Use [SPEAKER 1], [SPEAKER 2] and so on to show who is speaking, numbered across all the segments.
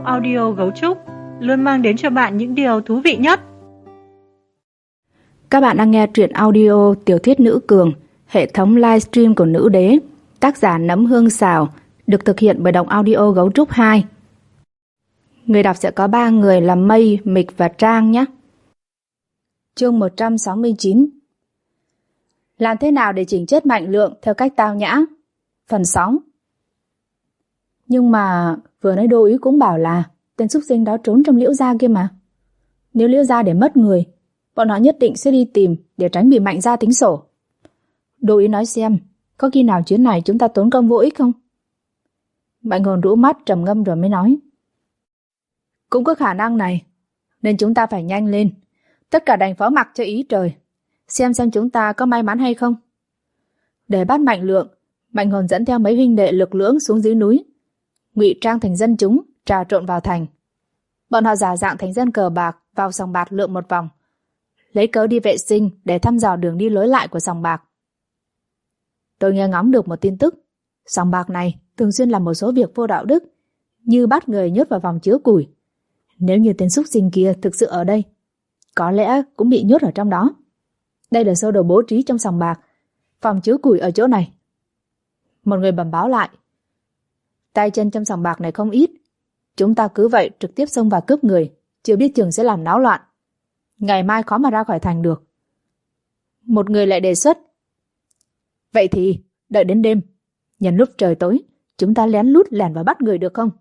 [SPEAKER 1] audio Gấu Trúc luôn mang đến cho bạn những điều thú vị nhất.
[SPEAKER 2] Các bạn đang nghe truyện audio tiểu thuyết Nữ Cường, hệ thống livestream của Nữ Đế, tác giả Nấm Hương Xào, được thực hiện bởi Đọc Audio Gấu Trúc 2. Người đọc sẽ có 3 người là Mây, Mịch và Trang nhé. Chương 169. Làm thế nào để chỉnh chết Mạnh Lượng theo cách tao nhã? Phần 6. Nhưng mà vừa nãy Đô Úy cũng bảo là tên súc sinh đó trốn trong Liễu gia kia mà. Nếu Liễu gia để mất người, bọn họ nhất định sẽ đi tìm để tránh bị Mạnh gia tính sổ. Đô Úy nói xem, có khi nào chuyến này chúng ta tốn công vô ích không? Mạnh Hồn rũ mắt trầm ngâm rồi mới nói. Cũng có khả năng này, nên chúng ta phải nhanh lên. Tất cả đành phó mặc cho ý trời. Xem chúng ta có may mắn hay không. Để bắt Mạnh Lượng, Mạnh Hồn dẫn theo mấy huynh đệ lực lưỡng xuống dưới núi, ngụy trang thành dân chúng, trà trộn vào thành. Bọn họ giả dạng thành dân cờ bạc vào sòng bạc lượn một vòng, lấy cớ đi vệ sinh để thăm dò đường đi lối lại của sòng bạc. Tôi nghe ngóng được một tin tức, sòng bạc này thường xuyên làm một số việc vô đạo đức, như bắt người nhốt vào vòng chứa củi. Nếu như tên súc sinh kia thực sự ở đây, có lẽ cũng bị nhốt ở trong đó. Đây là sơ đồ bố trí trong sòng bạc, phòng chứa củi ở chỗ này. Một người bẩm báo lại. Tay chân trong sòng bạc này không ít, chúng ta cứ vậy trực tiếp xông vào cướp người, chưa biết chừng sẽ làm náo loạn. Ngày mai khó mà ra khỏi thành được. Một người lại đề xuất. Vậy thì đợi đến đêm, nhân lúc trời tối, chúng ta lén lút lẻn vào bắt người được không?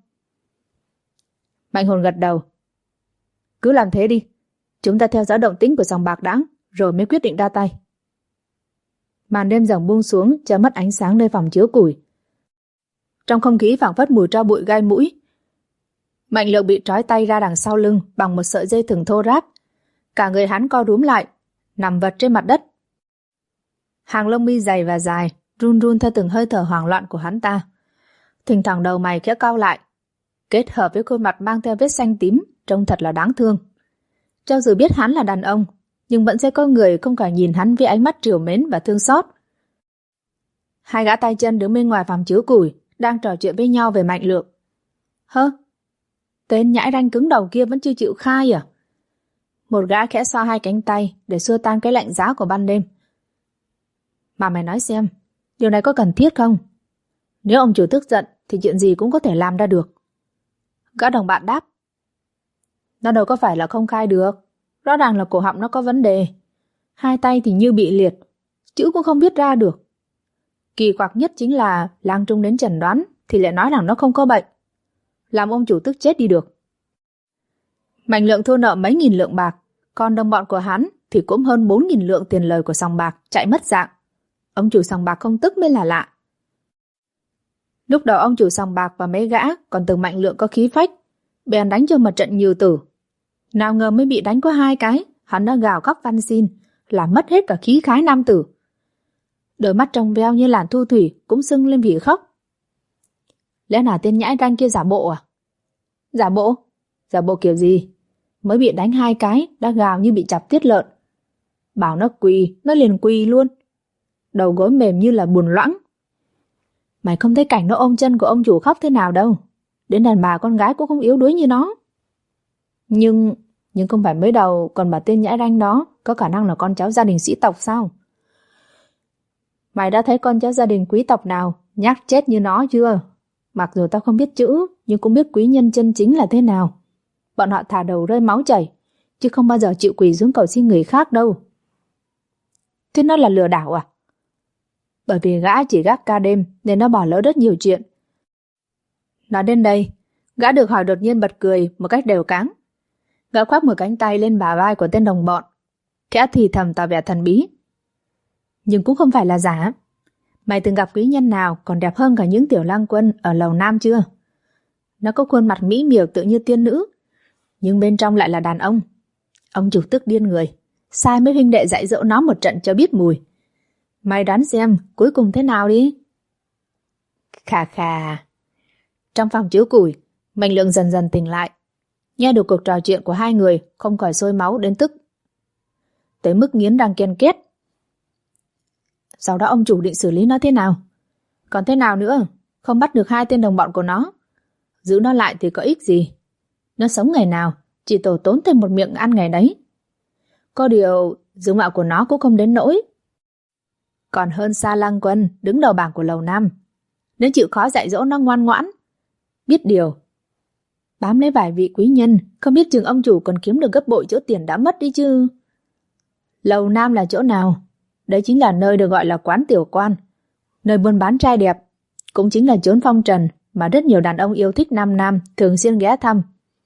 [SPEAKER 2] Mạnh Hồn gật đầu. Cứ làm thế đi, chúng ta theo dõi động tĩnh của sòng bạc đã, rồi mới quyết định ra tay. Màn đêm dần buông xuống, che mất ánh sáng nơi phòng chứa củi. Trong không khí phảng phất mùi tro bụi gai mũi. Mạnh Lượng bị trói tay ra đằng sau lưng bằng một sợi dây thừng thô ráp. Cả người hắn co rúm lại, nằm vật trên mặt đất. Hàng lông mi dày và dài, run run theo từng hơi thở hoảng loạn của hắn ta. Thỉnh thoảng đầu mày khẽ cau lại, kết hợp với khuôn mặt mang theo vết xanh tím, trông thật là đáng thương. Cho dù biết hắn là đàn ông, nhưng vẫn sẽ có người không khỏi nhìn hắn với ánh mắt trìu mến và thương xót. Hai gã tay chân đứng bên ngoài phòng chứa củi, đang trò chuyện với nhau về Mạnh Lượng. Tên nhãi ranh cứng đầu kia vẫn chưa chịu khai à? Một gã khẽ xoa hai cánh tay để xua tan cái lạnh giá của ban đêm. Mà mày nói xem, điều này có cần thiết không? Nếu ông chủ tức giận thì chuyện gì cũng có thể làm ra được. Gã đồng bạn đáp. Nó đâu có phải là không khai được. Rõ ràng là cổ họng nó có vấn đề. Hai tay thì như bị liệt, chữ cũng không viết ra được. Kỳ quặc nhất chính là lang trung đến chẩn đoán thì lại nói rằng nó không có bệnh. Làm ông chủ tức chết đi được. Mạnh Lượng thua nợ mấy nghìn lượng bạc, còn đồng bọn của hắn thì cũng hơn 4.000 lượng tiền lời của sòng bạc chạy mất dạng. Ông chủ sòng bạc không tức mới là lạ. Lúc đầu ông chủ sòng bạc và mấy gã còn tưởng Mạnh Lượng có khí phách, bèn đánh cho một trận nhiều tử. Nào ngờ mới bị đánh có 2 cái, hắn đã gào khóc van xin, làm mất hết cả khí khái nam tử. Đôi mắt trong veo như làn thu thủy cũng sưng lên vì khóc. Lẽ nào tên nhãi ranh kia giả bộ à? Giả bộ? Giả bộ kiểu gì? Mới bị đánh 2 cái đã gào như bị chọc tiết lợn. Bảo nó quỳ, nó liền quỳ luôn. Đầu gối mềm như là bùn loãng. Mày không thấy cảnh nó ôm chân của ông chủ khóc thế nào đâu. Đến đàn bà con gái cũng không yếu đuối như nó. Nhưng không phải mới đầu còn bà tên nhãi ranh đó có khả năng là con cháu gia đình sĩ tộc sao? Mày đã thấy con cháu gia đình quý tộc nào nhát chết như nó chưa? Mặc dù tao không biết chữ, nhưng cũng biết quý nhân chân chính là thế nào. Bọn họ thả đầu rơi máu chảy, chứ không bao giờ chịu quỳ xuống cầu xin người khác đâu. Thế nó là lừa đảo à? Bởi vì gã chỉ gác ca đêm nên nó bỏ lỡ rất nhiều chuyện. Nói đến đây, gã được hỏi đột nhiên bật cười một cách đều cáng. Gã khoác một cánh tay lên bả vai của tên đồng bọn, khẽ thì thầm tỏ vẻ thần bí. Nhưng cũng không phải là giả. Mày từng gặp quý nhân nào còn đẹp hơn cả những tiểu lang quân ở lầu Nam chưa? Nó có khuôn mặt mỹ miều tự như tiên nữ, nhưng bên trong lại là đàn ông. Ông chủ tức điên người, sai mấy huynh đệ dạy dỗ nó một trận cho biết mùi. Mày đoán xem cuối cùng thế nào đi. Khà khà. Trong phòng chứa củi, Mạnh Lượng dần dần tỉnh lại. Nghe được cuộc trò chuyện của hai người không khỏi sôi máu đến tức, tới mức nghiến răng ken két. Sau đó ông chủ định xử lý nó thế nào? Còn thế nào nữa? Không bắt được 2 tên đồng bọn của nó. Giữ nó lại thì có ích gì? Nó sống ngày nào, chỉ tổ tốn thêm một miệng ăn ngày đấy. Có điều, dung mạo của nó cũng không đến nỗi. Còn hơn Sa Lăng Quân đứng đầu bảng của Lầu Năm. Nếu chịu khó dạy dỗ nó ngoan ngoãn, biết điều, bám lấy vài vị quý nhân, không biết chừng ông chủ còn kiếm được gấp bội chỗ tiền đã mất đi chứ. Lầu Nam là chỗ nào? Đấy chính là nơi được gọi là quán tiểu quan, nơi buôn bán trai đẹp, cũng chính là chốn phong trần mà rất nhiều đàn ông yêu thích nam nam thường xuyên ghé thăm.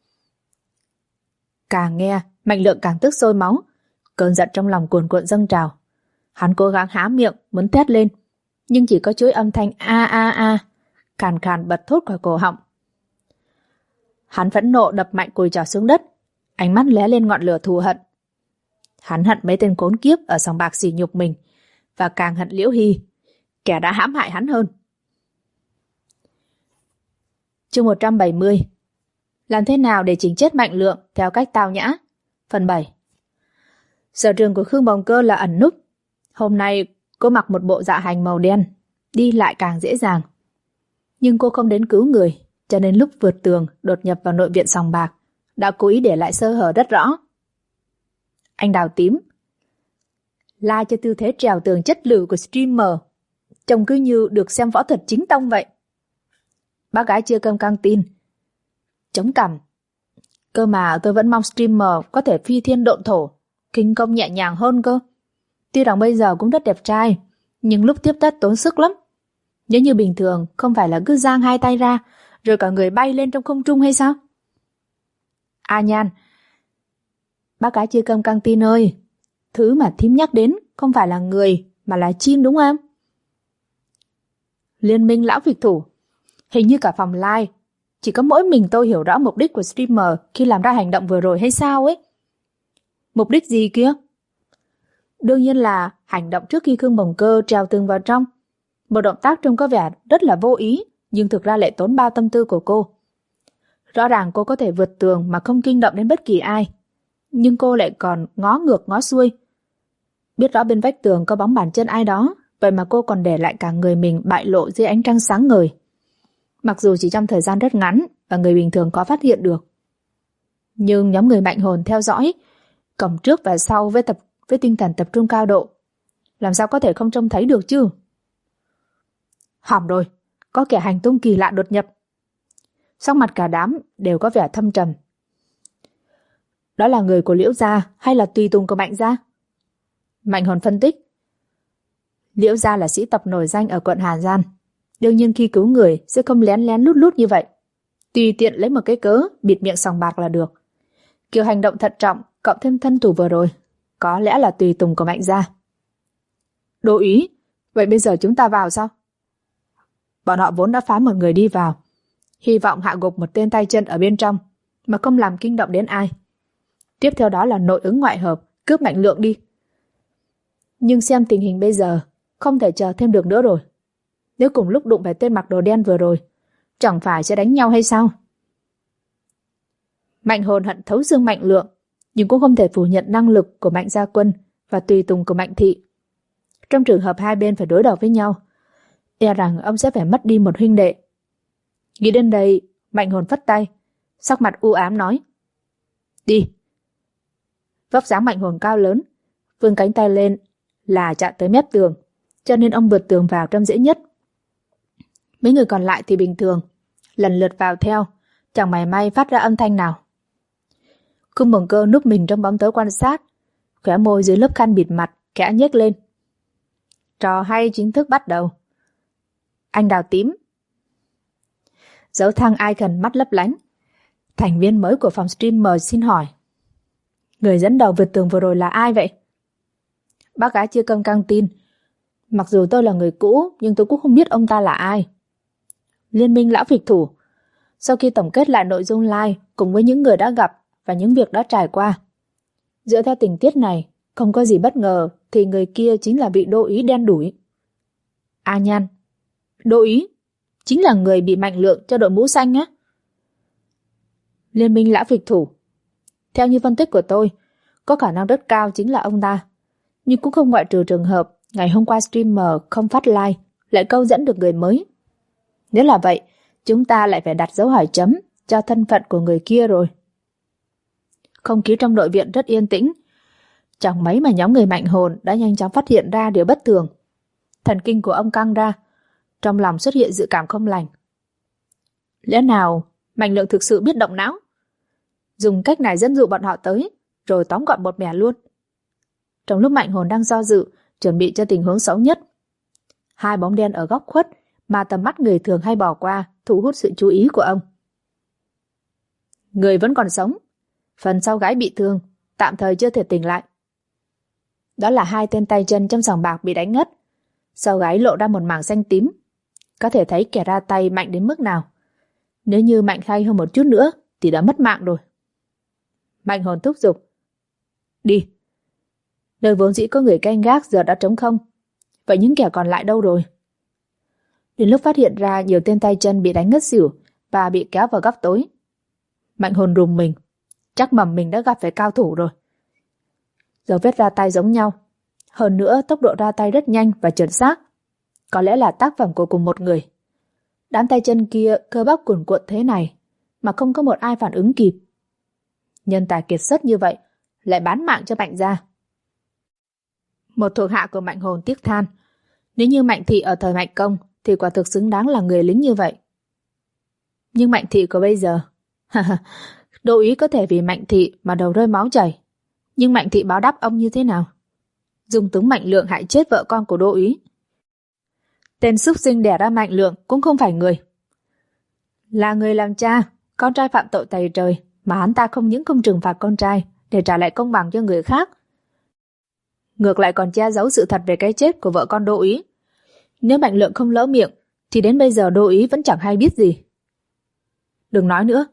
[SPEAKER 2] Càng nghe, Mạnh Lượng càng tức sôi máu, cơn giận trong lòng cuồn cuộn dâng trào. Hắn cố gắng há miệng muốn thét lên, nhưng chỉ có chuỗi âm thanh a a a, khàn khàn bật thốt khỏi cổ họng. Hắn phẫn nộ đập mạnh cùi chỏ xuống đất, ánh mắt lóe lên ngọn lửa thù hận. Hắn hận mấy tên khốn kiếp ở sòng bạc sỉ nhục mình, và càng hận Liễu Hy, kẻ đã hãm hại hắn hơn. Chương 170. Làm thế nào để chỉnh chết Mạnh Lượng theo cách tao nhã? Phần 7. Sở trường của Khương Bồng Cơ là ẩn núp. Hôm nay cô mặc một bộ dạ hành màu đen, đi lại càng dễ dàng. Nhưng cô không đến cứu người, cho nên lúc vượt tường đột nhập vào nội viện sòng bạc, đã cố ý để lại sơ hở rất rõ. Anh Đào Tím like cho tư thế trèo tường chất lử của streamer, trông cứ như được xem võ thuật chính tông vậy. Bác gái chưa cơm căng tin, chống cằm. Cơ mà tôi vẫn mong streamer có thể phi thiên độn thổ, kinh công nhẹ nhàng hơn cơ. Tuy rằng bây giờ cũng rất đẹp trai, nhưng lúc tiếp tất tốn sức lắm. Nếu như bình thường, không phải là cứ giang hai tay ra, rồi cả người bay lên trong không trung hay sao? A Nhan, bác gái chưa cơm căng tin ơi, thứ mà thím nhắc đến không phải là người, mà là chim đúng không? Liên minh lão phịch thủ, hình như cả phòng live, chỉ có mỗi mình tôi hiểu rõ mục đích của streamer khi làm ra hành động vừa rồi hay sao ấy. Mục đích gì kia? Đương nhiên là hành động trước khi Khương Bồng Cơ trèo tường vào trong. Một động tác trông có vẻ rất là vô ý, nhưng thực ra lại tốn bao tâm tư của cô. Rõ ràng cô có thể vượt tường mà không kinh động đến bất kỳ ai, nhưng cô lại còn ngó ngược ngó xuôi. Biết rõ bên vách tường có bóng bàn chân ai đó, vậy mà cô còn để lại cả người mình bại lộ dưới ánh trăng sáng ngời. Mặc dù chỉ trong thời gian rất ngắn và người bình thường có phát hiện được, nhưng nhóm người mạnh hồn theo dõi, cổng trước và sau với tinh thần tập trung cao độ, làm sao có thể không trông thấy được chứ? Hỏng rồi, có kẻ hành tung kỳ lạ đột nhập. Sắc mặt cả đám đều có vẻ thâm trầm. Đó là người của Liễu gia hay là tùy tùng của Mạnh gia? Mạnh hồn phân tích. Liễu gia là sĩ tộc nổi danh ở quận Hà Giang, đương nhiên khi cứu người sẽ không lén lén lút lút như vậy, tùy tiện lấy một cái cớ bịt miệng sòng bạc là được. Kiểu hành động thận trọng cộng thêm thân thủ vừa rồi, có lẽ là tùy tùng của Mạnh gia. Đô ý, vậy bây giờ chúng ta vào sao? Bọn họ vốn đã phái một người đi vào, hy vọng hạ gục một tên tay chân ở bên trong mà không làm kinh động đến ai. Tiếp theo đó là nội ứng ngoại hợp, cướp Mạnh Lượng đi. Nhưng xem tình hình bây giờ, không thể chờ thêm được nữa rồi. Nếu cùng lúc đụng phải tên mặc đồ đen vừa rồi, chẳng phải sẽ đánh nhau hay sao? Mạnh hồn hận thấu xương Mạnh Lượng, nhưng cũng không thể phủ nhận năng lực của Mạnh gia quân và tùy tùng của Mạnh thị. Trong trường hợp hai bên phải đối đầu với nhau, e rằng ông sẽ phải mất đi một huynh đệ. Nghĩ đến đây, Mạnh hồn phất tay, sắc mặt u ám nói: Đi. Vóc dáng Mạnh hồn cao lớn, vươn cánh tay lên là chạm tới mép tường, cho nên ông vượt tường vào trong dễ nhất. Mấy người còn lại thì bình thường, lần lượt vào theo, chẳng mảy may phát ra âm thanh nào. Khương Bồng Cơ núp mình trong bóng tối quan sát, khóe môi dưới lớp khăn bịt mặt khẽ nhếch lên. Trò hay chính thức bắt đầu. Anh Đào Tím. Dấu thăng icon mắt lấp lánh. Thành viên mới của phòng streamer xin hỏi. Người dẫn đầu vượt tường vừa rồi là ai vậy? Bác gái chưa cơm căng tin. Mặc dù tôi là người cũ, nhưng tôi cũng không biết ông ta là ai. Liên minh lão phịch thủ. Sau khi tổng kết lại nội dung live cùng với những người đã gặp và những việc đã trải qua, dựa theo tình tiết này, không có gì bất ngờ thì người kia chính là vị đô ý đen đủi. A Nhan. Đô ý? Chính là người bị Mạnh Lượng cho đội mũ xanh á? Liên minh lão phịch thủ. Theo như phân tích của tôi, có khả năng rất cao chính là ông ta. Nhưng cũng không ngoại trừ trường hợp ngày hôm qua streamer không phát live lại câu dẫn được người mới. Nếu là vậy, chúng ta lại phải đặt dấu hỏi chấm cho thân phận của người kia rồi. Không khí trong nội viện rất yên tĩnh. Chẳng mấy mà nhóm người Mạnh Hồn đã nhanh chóng phát hiện ra điều bất thường. Thần kinh của ông căng ra, trong lòng xuất hiện dự cảm không lành. Lẽ nào Mạnh Lượng thực sự biết động não? Dùng cách này dẫn dụ bọn họ tới, rồi tóm gọn một mẻ luôn. Trong lúc Mạnh Hồn đang do dự, chuẩn bị cho tình huống xấu nhất, hai bóng đen ở góc khuất mà tầm mắt người thường hay bỏ qua thu hút sự chú ý của ông. Người vẫn còn sống, phần sau gáy bị thương, tạm thời chưa thể tỉnh lại. Đó là hai tên tay chân trong sòng bạc bị đánh ngất. Sau gáy lộ ra một mảng xanh tím. Có thể thấy kẻ ra tay mạnh đến mức nào. Nếu như mạnh tay hơn một chút nữa thì đã mất mạng rồi. Mạnh Hồn thúc giục. Đi. Nơi vốn dĩ có người canh gác giờ đã trống không. Vậy những kẻ còn lại đâu rồi? Đến lúc phát hiện ra nhiều tên tay chân bị đánh ngất xỉu và bị kéo vào góc tối, Mạnh Hồn rùng mình. Chắc mầm mình đã gặp phải cao thủ rồi. Dấu vết ra tay giống nhau. Hơn nữa tốc độ ra tay rất nhanh và chuẩn xác. Có lẽ là tác phẩm của cùng một người. Đám tay chân kia cơ bắp cuồn cuộn thế này mà không có một ai phản ứng kịp. Nhân tài kiệt xuất như vậy lại bán mạng cho Mạnh gia. Một thuộc hạ của Mạnh Hồn tiếc than. Nếu như Mạnh Thị ở thời Mạnh Công thì quả thực xứng đáng là người lính như vậy. Nhưng Mạnh Thị của bây giờ, Đô Úy có thể vì Mạnh Thị mà đầu rơi máu chảy. Nhưng Mạnh Thị báo đáp ông như thế nào? Dung túng Mạnh Lượng hại chết vợ con của Đô Úy. Tên súc sinh đẻ ra Mạnh Lượng cũng không phải người. Là người làm cha, con trai phạm tội tày trời mà hắn ta không những không trừng phạt con trai để trả lại công bằng cho người khác, ngược lại còn che giấu sự thật về cái chết của vợ con Đô Úy. Nếu Mạnh Lượng không lỡ miệng thì đến bây giờ Đô Úy vẫn chẳng hay biết gì. Đừng nói nữa.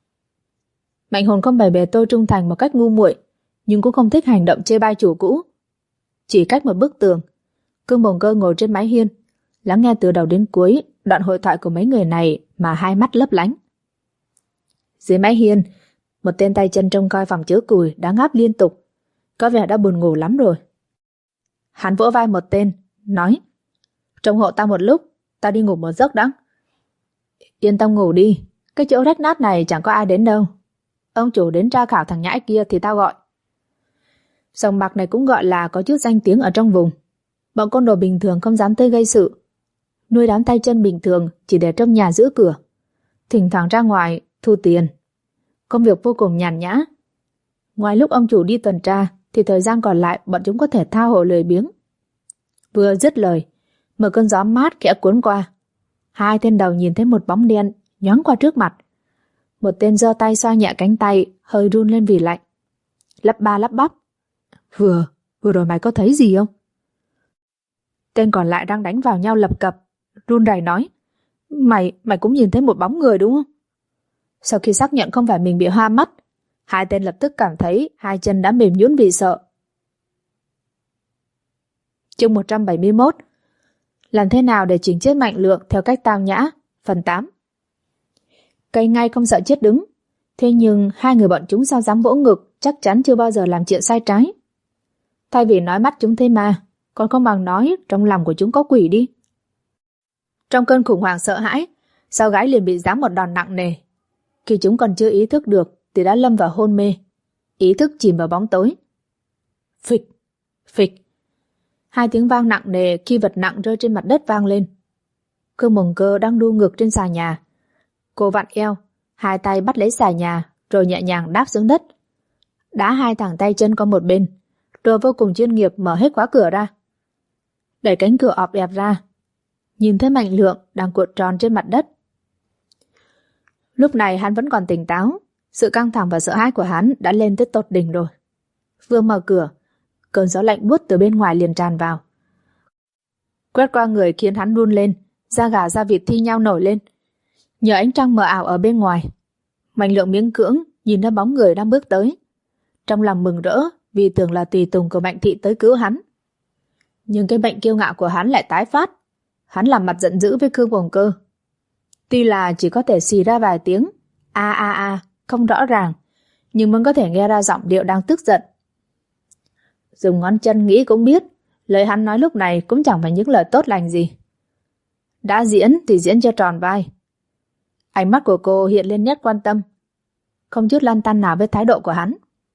[SPEAKER 2] Mạnh Hồn không bày bề tôi trung thành một cách ngu muội, nhưng cũng không thích hành động chê bai chủ cũ. Chỉ cách một bức tường, Cương Bồng Cơ ngồi trên mái hiên, lắng nghe từ đầu đến cuối đoạn hội thoại của mấy người này mà hai mắt lấp lánh. Dưới mái hiên, một tên tay chân trông coi phòng chứa củi đã ngáp liên tục, có vẻ đã buồn ngủ lắm rồi. Hắn vỗ vai một tên, nói: Trông hộ tao một lúc, tao đi ngủ một giấc đã. Yên tâm ngủ đi, cái chỗ rách nát này chẳng có ai đến đâu. Ông chủ đến tra khảo thằng nhãi kia thì tao gọi. Sòng bạc này cũng gọi là có chút danh tiếng ở trong vùng. Bọn côn đồ bình thường không dám tới gây sự. Nuôi đám tay chân bình thường chỉ để trong nhà giữ cửa, thỉnh thoảng ra ngoài thu tiền. Công việc vô cùng nhàn nhã. Ngoài lúc ông chủ đi tuần tra thì thời gian còn lại bọn chúng có thể tha hồ lười biếng. Vừa dứt lời, một cơn gió mát khẽ cuốn qua. Hai tên đầu nhìn thấy một bóng đen nhoáng qua trước mặt. Một tên giơ tay xoa nhẹ cánh tay, hơi run lên vì lạnh. Lắp ba lắp bắp: Vừa rồi mày có thấy gì không? Tên còn lại đang đánh vào nhau lập cập, run rẩy nói: Mày cũng nhìn thấy một bóng người đúng không? Sau khi xác nhận không phải mình bị hoa mắt, hai tên lập tức cảm thấy hai chân đã mềm nhũn vì sợ. Chương 171: Làm thế nào để chỉnh chết Mạnh Lượng theo cách tao nhã, phần 8. Cây ngay không sợ chết đứng, thế nhưng hai người bọn chúng sao dám vỗ ngực, chắc chắn chưa bao giờ làm chuyện sai trái. Thay vì nói mắt chúng thấy ma, còn không bằng nói trong lòng của chúng có quỷ đi. Trong cơn khủng hoảng sợ hãi, Sao Gái liền bị giáng một đòn nặng nề. Khi chúng còn chưa ý thức được thì đã lâm vào hôn mê, ý thức chìm vào bóng tối. Phịch, phịch. Hai tiếng vang nặng nề khi vật nặng rơi trên mặt đất vang lên. Cương Bồng Cơ đang đu ngược trên xà nhà. Cô vặn eo, hai tay bắt lấy xà nhà rồi nhẹ nhàng đáp xuống đất. Đá hai thẳng tay chân qua một bên, rồi vô cùng chuyên nghiệp mở hết khóa cửa ra. Đẩy cánh cửa ọp ẹp ra, nhìn thấy Mạnh Lượng đang cuộn tròn trên mặt đất. Lúc này hắn vẫn còn tỉnh táo, sự căng thẳng và sợ hãi của hắn đã lên tới tột đỉnh rồi. Vừa mở cửa, cơn gió lạnh buốt từ bên ngoài liền tràn vào, quét qua người khiến hắn run lên, da gà da vịt thi nhau nổi lên. Nhờ ánh trăng mờ ảo ở bên ngoài, Mạnh Lượng miễn cưỡng nhìn thấy bóng người đang bước tới, trong lòng mừng rỡ vì tưởng là tùy tùng của Mạnh Thị tới cứu hắn. Nhưng cái bệnh kiêu ngạo của hắn lại tái phát. Hắn làm mặt giận dữ với Cương Bồng Cơ. Tuy là chỉ có thể xì ra vài tiếng a không rõ ràng, nhưng vẫn có thể nghe ra giọng điệu đang tức giận. Dùng ngón chân nghĩ cũng biết, lời hắn nói lúc này cũng chẳng phải những lời tốt lành gì. Đã diễn thì diễn cho tròn vai. Ánh mắt của cô hiện lên nét quan tâm, không chút lăn tăn nào với thái độ của hắn.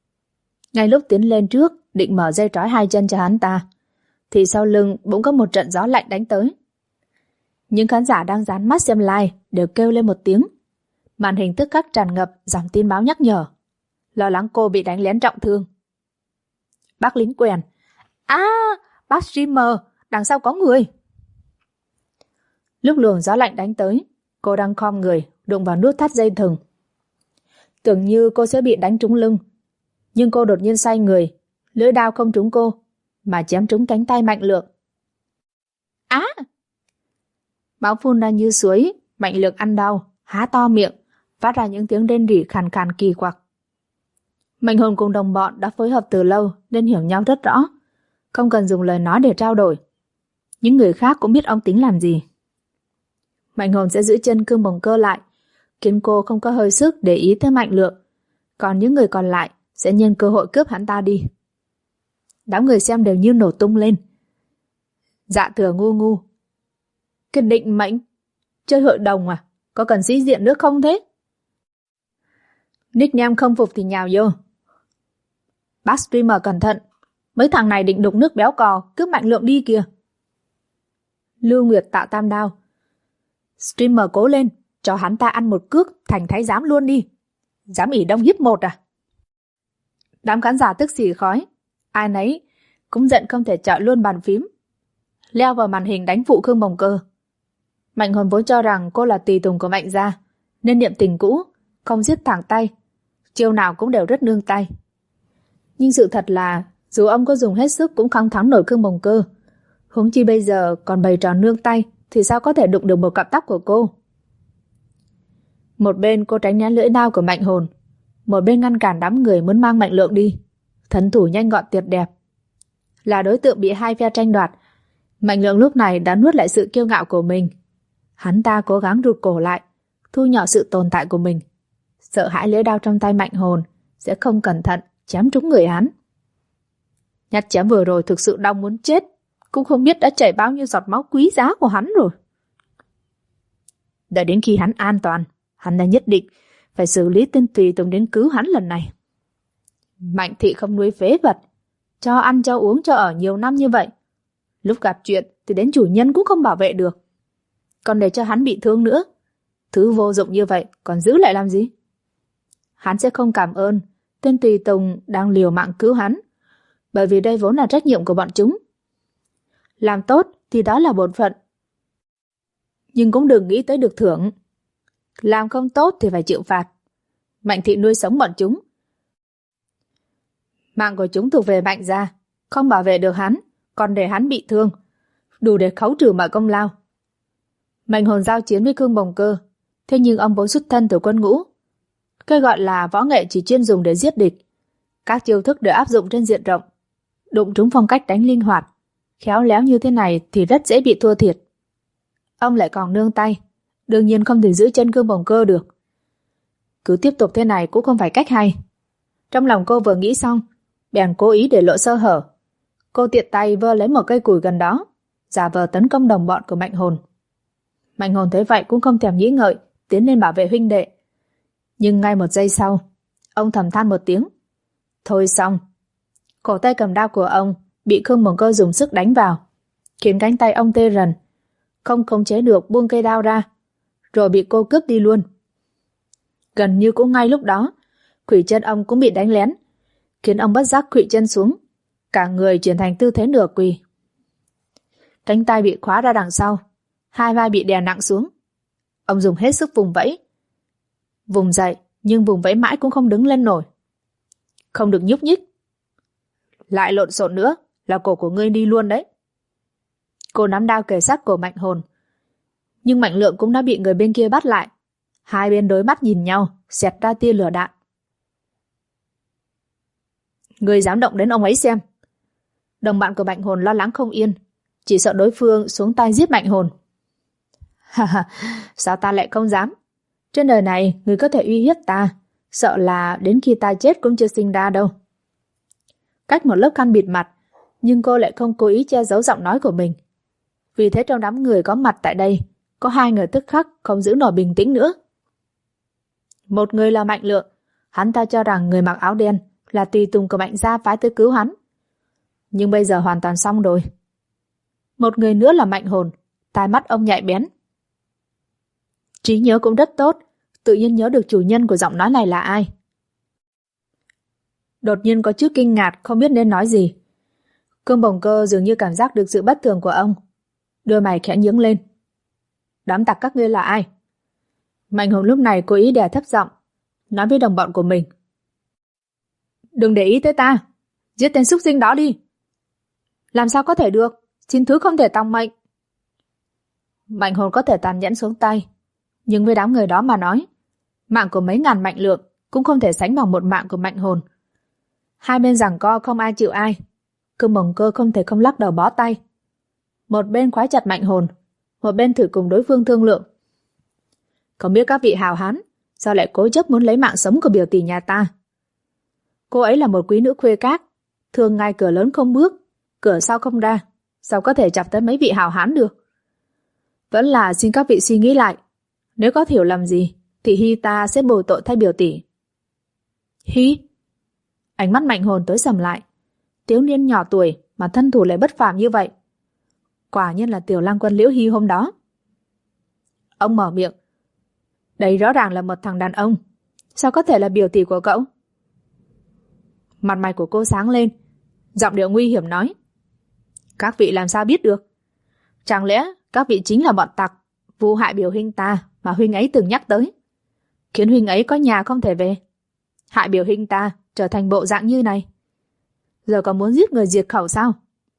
[SPEAKER 2] Ngay lúc tiến lên trước, định mở dây trói hai chân cho hắn ta, thì sau lưng bỗng có một trận gió lạnh đánh tới. Những khán giả đang dán mắt xem live đều kêu lên một tiếng. Màn hình tức khắc tràn ngập dòng tin báo nhắc nhở, lo lắng cô bị đánh lén trọng thương. Bác lính quèn. Bác streamer, đằng sau có người. Lúc luồng gió lạnh đánh tới, cô đang khom người, đụng vào nút thắt dây thừng. Tưởng như cô sẽ bị đánh trúng lưng, nhưng cô đột nhiên xoay người, lưỡi đao không trúng cô, mà chém trúng cánh tay Mạnh Lượng. Máu phun ra như suối. Mạnh Lượng ăn đau, há to miệng, phát ra những tiếng rên rỉ khàn khàn kỳ quặc. Mạnh Hồn cùng đồng bọn đã phối hợp từ lâu nên hiểu nhau rất rõ, không cần dùng lời nói để trao đổi. Những người khác cũng biết ông tính làm gì. Mạnh Hồn sẽ giữ chân Cương Bồng Cơ lại, khiến cô không có hơi sức để ý tới Mạnh Lượng, còn những người còn lại sẽ nhân cơ hội cướp hắn ta đi. Đám người xem đều như nổ tung lên. Dạ Thừa ngu. Cái định mệnh, chơi hội đồng à, có cần sĩ diện nữa không thế? Nickname không phục thì nhào vô. Bác streamer cẩn thận, mấy thằng này định đục nước béo cò, cướp Mạnh Lượng đi kìa. Lưu Nguyệt tạo tam đao. Streamer cố lên, cho hắn ta ăn một cước thành thái giám luôn đi. Dám ỷ đông hiếp một à? Đám khán giả tức xì khói, ai nấy cũng giận không thể chọi luôn bàn phím, leo vào màn hình đánh phụ Cương Bồng Cơ. Mạnh Hồn vốn cho rằng cô là tùy tùng của Mạnh gia, nên niệm tình cũ, không giết thẳng tay, chiêu nào cũng đều rất nương tay. Nhưng sự thật là dù ông có dùng hết sức cũng không thắng nổi Cương Bồng Cơ, huống chi bây giờ còn bày trò nương tay thì sao có thể đụng được một cặp tóc của cô. Một bên cô tránh né lưỡi đao của Mạnh Hồn, một bên ngăn cản đám người muốn mang Mạnh Lượng đi. Thân thủ nhanh gọn tuyệt đẹp. Là đối tượng bị hai phe tranh đoạt, Mạnh Lượng lúc này đã nuốt lại sự kiêu ngạo của mình. Hắn ta cố gắng rụt cổ lại, thu nhỏ sự tồn tại của mình, sợ hãi lưỡi đao trong tay Mạnh Hồn sẽ không cẩn thận chém trúng người hắn. Nhát chém vừa rồi thực sự đau muốn chết, cũng không biết đã chảy bao nhiêu giọt máu quý giá của hắn rồi. Đợi đến khi hắn an toàn, hắn đã nhất định phải xử lý tên tùy tùng đến cứu hắn lần này. Mạnh thị không nuôi phế vật, cho ăn cho uống cho ở nhiều năm như vậy, lúc gặp chuyện thì đến chủ nhân cũng không bảo vệ được, còn để cho hắn bị thương nữa. Thứ vô dụng như vậy còn giữ lại làm gì? Hắn sẽ không cảm ơn tên tùy tùng đang liều mạng cứu hắn, bởi vì đây vốn là trách nhiệm của bọn chúng. Làm tốt thì đó là bổn phận, nhưng cũng đừng nghĩ tới được thưởng. Làm không tốt thì phải chịu phạt. Mạnh thị nuôi sống bọn chúng, mạng của chúng thuộc về Mạnh gia, không bảo vệ được hắn, còn để hắn bị thương, đủ để khấu trừ mọi công lao. Mạnh Hồn giao chiến với Cương Bồng Cơ, thế nhưng ông vốn xuất thân từ quân ngũ. Cái gọi là võ nghệ chỉ chuyên dùng để giết địch, các chiêu thức đều áp dụng trên diện rộng. Đụng trúng phong cách đánh linh hoạt, khéo léo như thế này thì rất dễ bị thua thiệt. Ông lại còn nương tay, đương nhiên không thể giữ chân Cương Bồng Cơ được. Cứ tiếp tục thế này cũng không phải cách hay. Trong lòng cô vừa nghĩ xong, bèn cố ý để lộ sơ hở. Cô tiện tay vơ lấy một cây củi gần đó, giả vờ tấn công đồng bọn của Mạnh Hồn. Mạnh Hồn thấy vậy cũng không thèm nghĩ ngợi, tiến lên bảo vệ huynh đệ. Nhưng ngay một giây sau, ông thầm than một tiếng. Thôi xong. Cổ tay cầm đao của ông bị Cương Bồng Cơ dùng sức đánh vào, khiến cánh tay ông tê rần, không khống chế được buông cây đao ra, rồi bị cô cướp đi luôn. Gần như cũng ngay lúc đó, khuỷu chân ông cũng bị đánh lén, khiến ông bất giác khuỵu chân xuống, cả người chuyển thành tư thế nửa quỳ. Cánh tay bị khóa ra đằng sau, hai vai bị đè nặng xuống. Ông dùng hết sức vùng vẫy. Vùng dậy, nhưng vùng vẫy mãi cũng không đứng lên nổi. Không được nhúc nhích. Lại lộn xộn nữa là cổ của ngươi đi luôn đấy. Cô nắm đao kề sát cổ Mạnh Hồn, nhưng Mạnh Lượng cũng đã bị người bên kia bắt lại. Hai bên đối mắt nhìn nhau, xẹt ra tia lửa đạn. Ngươi dám động đến ông ấy xem. Đồng bạn của Mạnh Hồn lo lắng không yên, chỉ sợ đối phương xuống tay giết Mạnh Hồn. Sao ta lại không dám? Trên đời này người có thể uy hiếp ta, sợ là đến khi ta chết cũng chưa sinh ra đâu. Cách một lớp khăn bịt mặt, nhưng cô lại không cố ý che giấu giọng nói của mình. Vì thế trong đám người có mặt tại đây, có hai người tức khắc không giữ nổi bình tĩnh nữa. Một người là Mạnh Lượng, hắn ta cho rằng người mặc áo đen là tùy tùng của Mạnh gia phái tới cứu hắn. Nhưng bây giờ hoàn toàn xong rồi. Một người nữa là Mạnh Hồn, tai mắt ông nhạy bén. Trí nhớ cũng rất tốt, tự nhiên nhớ được chủ nhân của giọng nói này là ai. Đột nhiên có chút kinh ngạc, không biết nên nói gì. Cương Bồng Cơ dường như cảm giác được sự bất thường của ông, đôi mày khẽ nhướng lên. Đám tặc các ngươi là ai? Mạnh Hồn lúc này cố ý đè thấp giọng, nói với đồng bọn của mình. Đừng để ý tới ta, giết tên súc sinh đó đi. Làm sao có thể được, xin thứ không thể tòng mệnh. Mạnh Hồn có thể tàn nhẫn xuống tay, nhưng với đám người đó mà nói, mạng của mấy ngàn Mạnh Lượng cũng không thể sánh bằng một mạng của Mạnh Hồn. Hai bên giằng co không ai chịu ai, Cương Bồng Cơ không thể không lắc đầu bó tay. Một bên khóa chặt Mạnh Hồn, một bên thử cùng đối phương thương lượng. Không biết các vị hào hán sao lại cố chấp muốn lấy mạng sống của biểu tỷ nhà ta. Cô ấy là một quý nữ khuê các, thường ngày cửa lớn không bước, cửa sau không ra, sao có thể chọc tới mấy vị hào hán được. Vẫn là xin các vị suy nghĩ lại, nếu có hiểu lầm gì thì Hy ta sẽ bồi tội thay biểu tỷ. Hy? Ánh mắt Mạnh Hồn tối sầm lại. Thiếu niên nhỏ tuổi mà thân thủ lại bất phàm như vậy, quả nhiên là tiểu lang quân Liễu Hy hôm đó. Ông mở miệng. Đây rõ ràng là một thằng đàn ông, sao có thể là biểu tỷ của cậu? Mặt mày của cô sáng lên, giọng điệu nguy hiểm nói. Các vị làm sao biết được? Chẳng lẽ các vị chính là bọn tặc vu hại biểu huynh ta mà huynh ấy từng nhắc tới, khiến huynh ấy có nhà không thể về, hại biểu huynh ta trở thành bộ dạng như này, giờ còn muốn giết người diệt khẩu sao?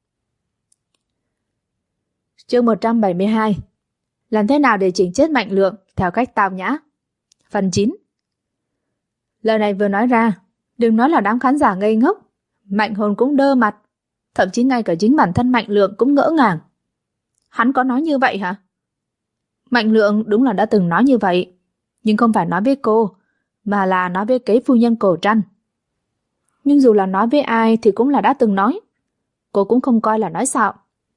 [SPEAKER 2] Chương 172. Làm thế nào để chỉnh chết Mạnh Lượng theo cách tao nhã? Phần 9. Lời này vừa nói ra, đừng nói là đám khán giả ngây ngốc, Mạnh Hồn cũng đơ mặt, thậm chí ngay cả chính bản thân Mạnh Lượng cũng ngỡ ngàng. Hắn có nói như vậy hả? Mạnh Lượng đúng là đã từng nói như vậy, nhưng không phải nói với cô, mà là nói với kế phu nhân Cổ Trăn. Nhưng dù là nói với ai thì cũng là đã từng nói, cô cũng không coi là nói xạo.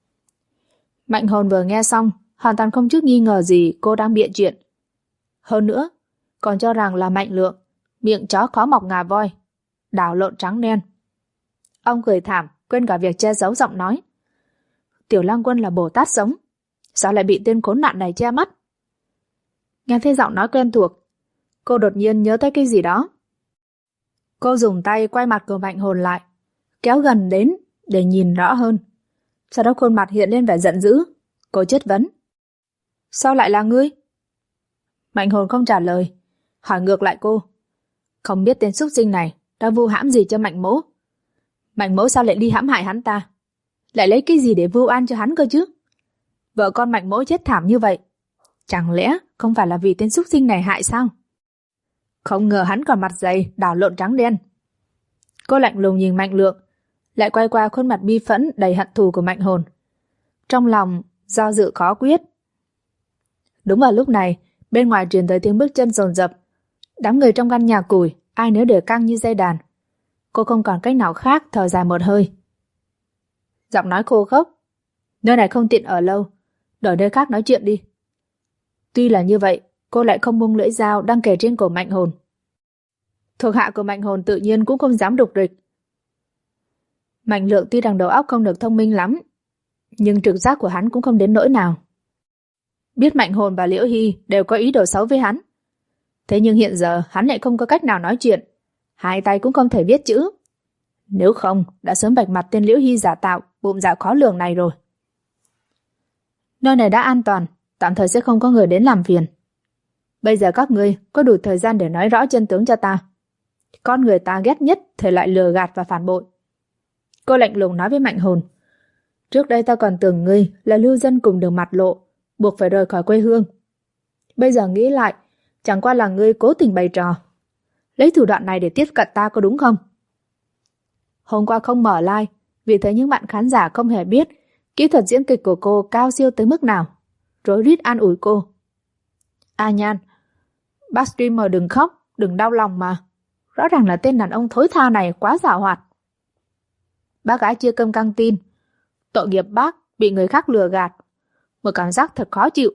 [SPEAKER 2] Mạnh Hồn vừa nghe xong, hoàn toàn không chút nghi ngờ gì cô đang bịa chuyện. Hơn nữa, còn cho rằng là Mạnh Lượng, miệng chó khó mọc ngà voi, đảo lộn trắng đen. Ông cười thảm, quên cả việc che giấu giọng nói. Tiểu Lang Quân là Bồ Tát sống, sao lại bị tên khốn nạn này che mắt? Nghe thấy giọng nói quen thuộc, cô đột nhiên nhớ tới cái gì đó. Cô dùng tay quay mặt của Mạnh Hồn lại, kéo gần đến để nhìn rõ hơn. Sau đó khuôn mặt hiện lên vẻ giận dữ. Cô chất vấn. Sao lại là ngươi? Mạnh Hồn không trả lời, hỏi ngược lại cô. Không biết tên súc sinh này đã vu hãm gì cho Mạnh Mỗ. Mạnh Mỗ sao lại đi hãm hại hắn ta? Lại lấy cái gì để vu oan cho hắn cơ chứ? Vợ con Mạnh Mỗ chết thảm như vậy, chẳng lẽ không phải là vì tên súc sinh này hại sao? Không ngờ hắn còn mặt dày đảo lộn trắng đen. Cô lạnh lùng nhìn Mạnh Lượng, lại quay qua khuôn mặt bi phẫn đầy hận thù của Mạnh Hồn. Trong lòng do dự khó quyết. Đúng vào lúc này, bên ngoài truyền tới tiếng bước chân dồn dập. Đám người trong căn nhà củi, ai nấy đều căng như dây đàn. Cô không còn cách nào khác, thở dài một hơi. Giọng nói khô khốc. Nơi này không tiện ở lâu, đổi nơi khác nói chuyện đi. Tuy là như vậy, cô lại không buông lưỡi dao đang kề trên cổ Mạnh Hồn. Thuộc hạ của Mạnh Hồn tự nhiên cũng không dám đục địch. Mạnh Lượng tuy rằng đầu óc không được thông minh lắm, nhưng trực giác của hắn cũng không đến nỗi nào. Biết Mạnh Hồn và Liễu Hy đều có ý đồ xấu với hắn. Thế nhưng hiện giờ hắn lại không có cách nào nói chuyện, hai tay cũng không thể viết chữ. Nếu không, đã sớm vạch mặt tên Liễu Hy giả tạo, bụng dạ khó lường này rồi. Nơi này đã an toàn, tạm thời sẽ không có người đến làm phiền. Bây giờ các ngươi có đủ thời gian để nói rõ chân tướng cho ta. Con người ta ghét nhất thể loại lừa gạt và phản bội. Cô lạnh lùng nói với Mạnh Hồn. Trước đây ta còn tưởng ngươi là lưu dân cùng đường mặt lộ, buộc phải rời khỏi quê hương. Bây giờ nghĩ lại, chẳng qua là ngươi cố tình bày trò, lấy thủ đoạn này để tiếp cận ta, có đúng không? Hôm qua không mở live, vì thế những bạn khán giả không hề biết kỹ thuật diễn kịch của cô cao siêu tới mức nào, rối rít an ủi cô. A Nhan, bác streamer đừng khóc, đừng đau lòng mà. Rõ ràng là tên đàn ông thối tha này quá giảo hoạt. Bác gái chia cơm căng tin. Tội nghiệp bác bị người khác lừa gạt. Một cảm giác thật khó chịu.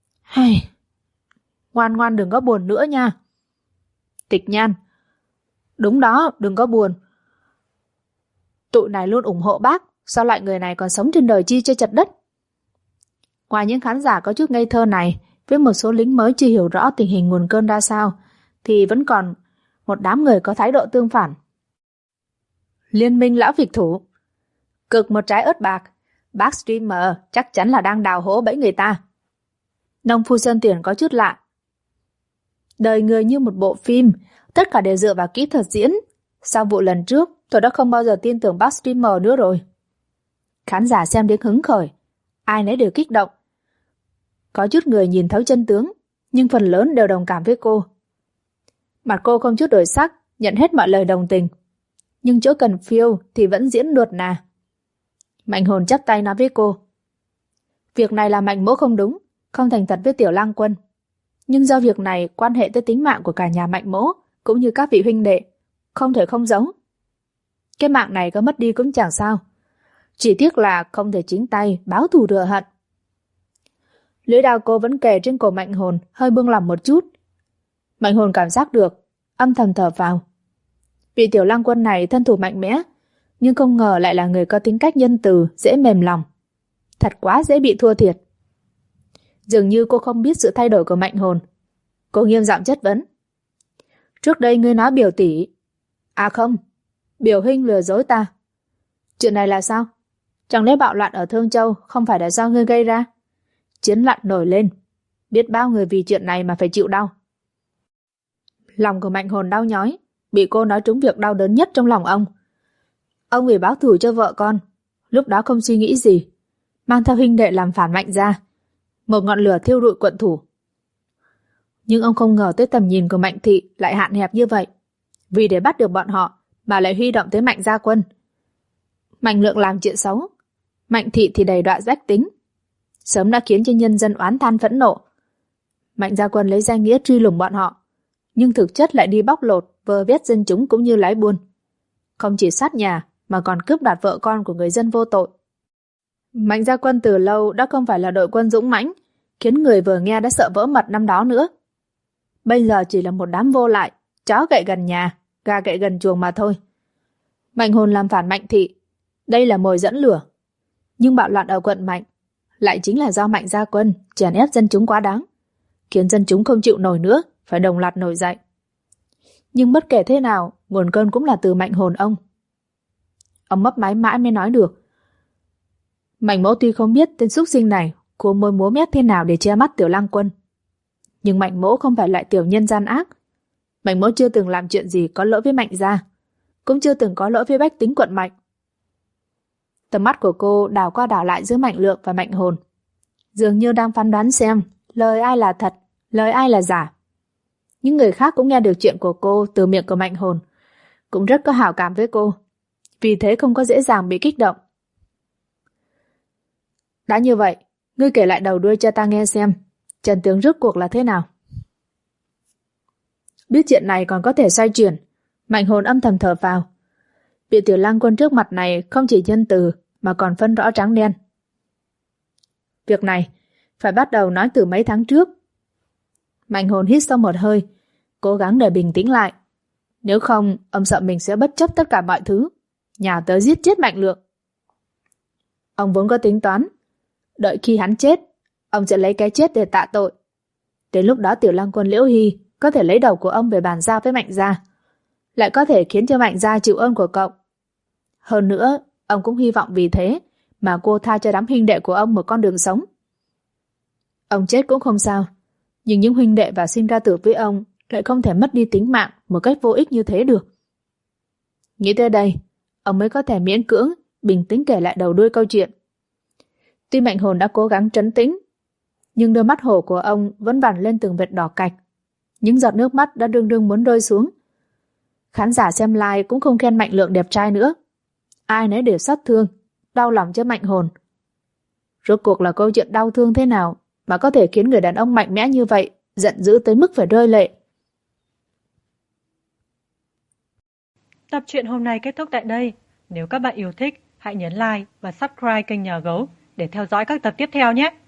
[SPEAKER 2] Ngoan ngoan đừng có buồn nữa nha. Tịch Nhan, Đúng đó, đừng có buồn. Tụi này luôn ủng hộ bác, sao loại người này còn sống trên đời chi cho chật đất. Ngoài những khán giả có chút ngây thơ này, với một số lính mới chưa hiểu rõ tình hình nguồn cơn ra sao, thì vẫn còn một đám người có thái độ tương phản. Liên minh lão phịch thủ. Cực một trái ớt bạc, bác streamer chắc chắn là đang đào hố bẫy người ta. Nông phu Sơn Tiền có chút lạ. Đời người như một bộ phim, tất cả đều dựa vào kỹ thuật diễn. Sau vụ lần trước, tôi đã không bao giờ tin tưởng bác streamer nữa rồi. Khán giả xem đến hứng khởi, ai nấy đều kích động. Có chút người nhìn thấu chân tướng, nhưng phần lớn đều đồng cảm với cô. Mặt cô không chút đổi sắc, nhận hết mọi lời đồng tình. Nhưng chỗ cần phiêu thì vẫn diễn nuột nà. Mạnh Hồn chắp tay nói với cô. Việc này là Mạnh mỗ không đúng, không thành thật với Tiểu Lang Quân. Nhưng do việc này quan hệ tới tính mạng của cả nhà Mạnh mỗ, cũng như các vị huynh đệ, không thể không giấu. Cái mạng này có mất đi cũng chẳng sao. Chỉ tiếc là không thể chính tay báo thù rửa hận. Lưỡi đao cô vẫn kề trên cổ Mạnh Hồn, hơi buông lỏng một chút. Mạnh Hồn cảm giác được, âm thầm thở vào. Vị Tiểu Lang Quân này thân thủ mạnh mẽ, nhưng không ngờ lại là người có tính cách nhân từ, dễ mềm lòng. Thật quá dễ bị thua thiệt. Dường như cô không biết sự thay đổi của Mạnh Hồn. Cô nghiêm giọng chất vấn. Trước đây ngươi nói biểu tỷ. À không, biểu huynh lừa dối ta. Chuyện này là sao? Chẳng lẽ bạo loạn ở Thương Châu không phải là do ngươi gây ra? Chiến loạn nổi lên, biết bao người vì chuyện này mà phải chịu đau. Lòng của Mạnh Hồn đau nhói, bị cô nói trúng việc đau đớn nhất trong lòng ông. Ông vì báo thù cho vợ con, lúc đó không suy nghĩ gì, mang theo huynh đệ làm phản Mạnh gia, một ngọn lửa thiêu rụi quận thủ. Nhưng ông không ngờ tới tầm nhìn của Mạnh thị lại hạn hẹp như vậy. Vì để bắt được bọn họ mà lại huy động tới Mạnh gia quân. Mạnh Lượng làm chuyện xấu, Mạnh thị thì đầy đọa rách tính, sớm đã khiến cho nhân dân oán than phẫn nộ. Mạnh gia quân lấy danh nghĩa truy lùng bọn họ, nhưng thực chất lại đi bóc lột, vơ vét dân chúng cũng như lái buôn. Không chỉ sát nhà mà còn cướp đoạt vợ con của người dân vô tội. Mạnh gia quân từ lâu đã không phải là đội quân dũng mãnh, khiến người vừa nghe đã sợ vỡ mật năm đó nữa. Bây giờ chỉ là một đám vô lại, chó gậy gần nhà, gà gậy gần chuồng mà thôi. Mạnh Hồn làm phản Mạnh thị, đây là mồi dẫn lửa. Nhưng bạo loạn ở quận Mạnh lại chính là do Mạnh gia quân chèn ép dân chúng quá đáng, khiến dân chúng không chịu nổi nữa, phải đồng loạt nổi dậy. Nhưng bất kể thế nào, nguồn cơn cũng là từ Mạnh Hồn ông. Ông mấp máy mãi mới nói được. Mạnh mỗ tuy không biết tên súc sinh này cố môi múa mép thế nào để che mắt Tiểu Lang Quân, nhưng Mạnh mỗ không phải loại tiểu nhân gian ác. Mạnh mỗ chưa từng làm chuyện gì có lỗi với Mạnh gia, cũng chưa từng có lỗi với bách tính quận Mạnh. Tầm mắt của cô đảo qua đảo lại giữa Mạnh Lượng và Mạnh Hồn, dường như đang phán đoán xem lời ai là thật, lời ai là giả. Những người khác cũng nghe được chuyện của cô từ miệng của Mạnh Hồn, cũng rất có hảo cảm với cô, vì thế không có dễ dàng bị kích động. Đã như vậy, ngươi kể lại đầu đuôi cho ta nghe xem, chân tướng rốt cuộc là thế nào. Biết chuyện này còn có thể xoay chuyển, Mạnh Hồn âm thầm thở vào. Vị Tiểu Lang Quân trước mặt này không chỉ nhân từ mà còn phân rõ trắng đen. Việc này phải bắt đầu nói từ mấy tháng trước. Mạnh Hồn hít sâu một hơi, cố gắng để bình tĩnh lại. Nếu không, ông sợ mình sẽ bất chấp tất cả mọi thứ, nhào tới giết chết Mạnh Lượng. Ông vốn có tính toán, đợi khi hắn chết, ông sẽ lấy cái chết để tạ tội. Đến lúc đó Tiểu Lang Quân Liễu Hy có thể lấy đầu của ông về bàn giao với Mạnh gia, lại có thể khiến cho Mạnh gia chịu ơn của cậu. Hơn nữa, ông cũng hy vọng vì thế mà cô tha cho đám huynh đệ của ông một con đường sống. Ông chết cũng không sao, nhưng những huynh đệ và sinh ra tử với ông lại không thể mất đi tính mạng một cách vô ích như thế được. Nghĩ tới đây, ông mới có thể miễn cưỡng, bình tĩnh kể lại đầu đuôi câu chuyện. Tuy Mạnh Hồn đã cố gắng trấn tĩnh, nhưng đôi mắt hổ của ông vẫn vằn lên từng vệt đỏ cạch. Những giọt nước mắt đã đương đương muốn rơi xuống. Khán giả xem live cũng không khen Mạnh Lượng đẹp trai nữa. Ai nấy đều xót thương, đau lòng cho Mạnh Hồn. Rốt cuộc là câu chuyện đau thương thế nào mà có thể khiến người đàn ông mạnh mẽ như vậy giận dữ tới mức phải rơi lệ.
[SPEAKER 1] Tập truyện hôm nay kết thúc tại đây. Nếu các bạn yêu thích, hãy nhấn like và subscribe kênh Nhà Gấu để theo dõi các tập tiếp theo nhé.